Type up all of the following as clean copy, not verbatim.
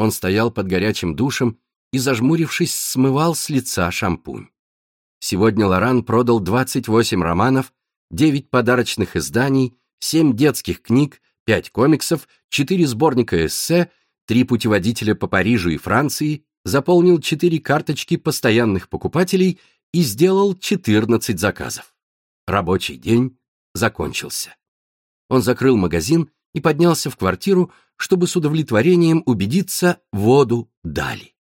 Он стоял под горячим душем и, зажмурившись, смывал с лица шампунь. Сегодня Лоран продал 28 романов, 9 подарочных изданий, 7 детских книг, 5 комиксов, 4 сборника эссе, 3 путеводителя по Парижу и Франции, заполнил 4 карточки постоянных покупателей и сделал 14 заказов. Рабочий день закончился. Он закрыл магазин и поднялся в квартиру, чтобы с удовлетворением убедиться, воду дали.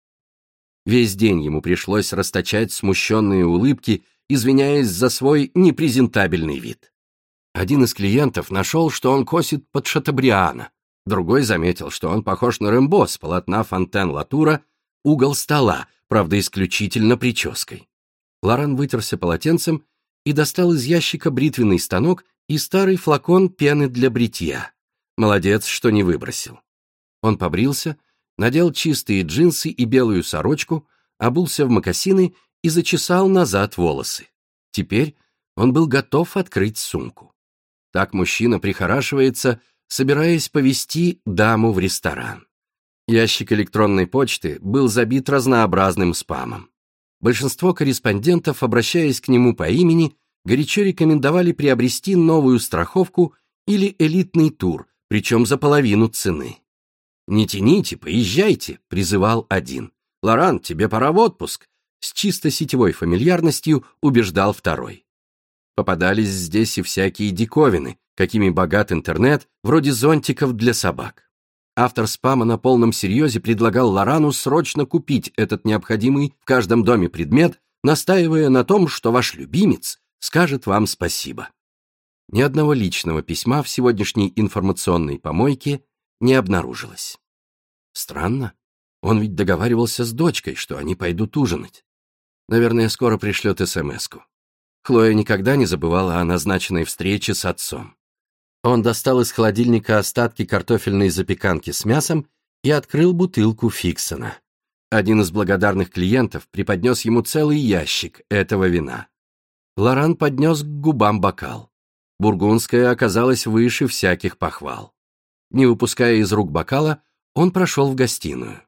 Весь день ему пришлось расточать смущенные улыбки, извиняясь за свой непрезентабельный вид. Один из клиентов нашел, что он косит под Шатобриана, другой заметил, что он похож на Рэмбо с полотна Фонтен-Латура, угол стола, правда, исключительно прической. Лоран вытерся полотенцем и достал из ящика бритвенный станок и старый флакон пены для бритья. Молодец, что не выбросил. Он побрился, надел чистые джинсы и белую сорочку, обулся в мокасины и зачесал назад волосы. Теперь он был готов открыть сумку. Так мужчина прихорашивается, собираясь повезти даму в ресторан. Ящик электронной почты был забит разнообразным спамом. Большинство корреспондентов, обращаясь к нему по имени, горячо рекомендовали приобрести новую страховку или элитный тур, причем за половину цены. «Не тяните, поезжайте», — призывал один. «Лоран, тебе пора в отпуск», — с чисто сетевой фамильярностью убеждал второй. Попадались здесь и всякие диковины, какими богат интернет, вроде зонтиков для собак. Автор спама на полном серьезе предлагал Лорану срочно купить этот необходимый в каждом доме предмет, настаивая на том, что ваш любимец скажет вам спасибо. Ни одного личного письма в сегодняшней информационной помойке не обнаружилось. Странно, он ведь договаривался с дочкой, что они пойдут ужинать. Наверное, скоро пришлет СМС-ку. Хлоя никогда не забывала о назначенной встрече с отцом. Он достал из холодильника остатки картофельной запеканки с мясом и открыл бутылку Фиксона. Один из благодарных клиентов преподнес ему целый ящик этого вина. Лоран поднес к губам бокал. Бургундское оказалось выше всяких похвал. Не выпуская из рук бокала, он прошел в гостиную.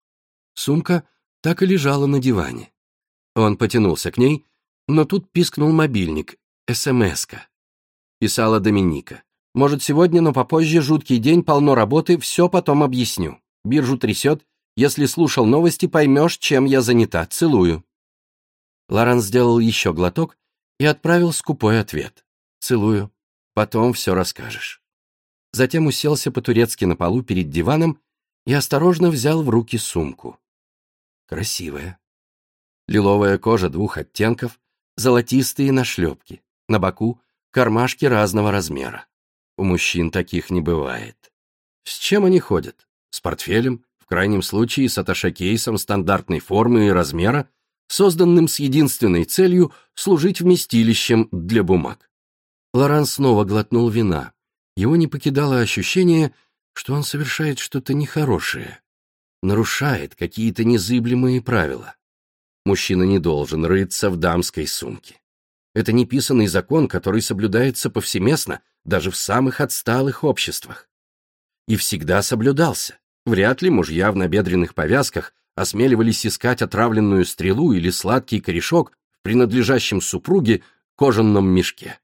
Сумка так и лежала на диване. Он потянулся к ней, но тут пискнул мобильник, СМС-ка. Писала Доминика. «Может, сегодня, но попозже, жуткий день, полно работы, все потом объясню. Биржу трясет, если слушал новости, поймешь, чем я занята. Целую». Лоран сделал еще глоток и отправил скупой ответ. «Целую. Потом все расскажешь». Затем уселся по-турецки на полу перед диваном и осторожно взял в руки сумку. Красивая. Лиловая кожа 2 оттенков, золотистые нашлепки, на боку кармашки разного размера. У мужчин таких не бывает. С чем они ходят? С портфелем, в крайнем случае с атташе-кейсом стандартной формы и размера, созданным с единственной целью служить вместилищем для бумаг. Лоран снова глотнул вина. Его не покидало ощущение, что он совершает что-то нехорошее, нарушает какие-то незыблемые правила. Мужчина не должен рыться в дамской сумке. Это неписанный закон, который соблюдается повсеместно, даже в самых отсталых обществах. И всегда соблюдался. Вряд ли мужья в набедренных повязках осмеливались искать отравленную стрелу или сладкий корешок в принадлежащем супруге кожаном мешке.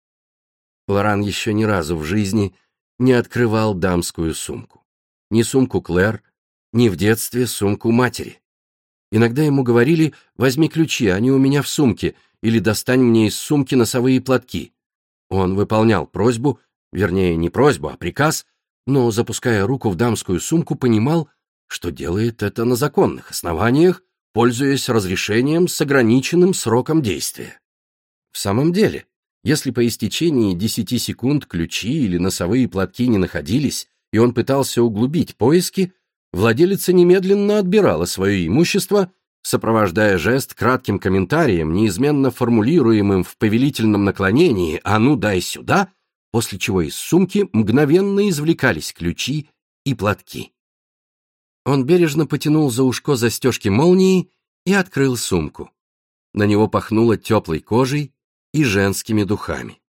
Лоран еще ни разу в жизни не открывал дамскую сумку. Ни сумку Клэр, ни в детстве сумку матери. Иногда ему говорили: «Возьми ключи, они у меня в сумке», или «Достань мне из сумки носовые платки». Он выполнял просьбу, вернее, не просьбу, а приказ, но, запуская руку в дамскую сумку, понимал, что делает это на законных основаниях, пользуясь разрешением с ограниченным сроком действия. В самом деле, если по истечении 10 секунд ключи или носовые платки не находились, и он пытался углубить поиски, владелица немедленно отбирала свое имущество, сопровождая жест кратким комментарием, неизменно формулируемым в повелительном наклонении «а ну дай сюда», после чего из сумки мгновенно извлекались ключи и платки. Он бережно потянул за ушко застежки молнии и открыл сумку. На него пахнуло теплой кожей и женскими духами.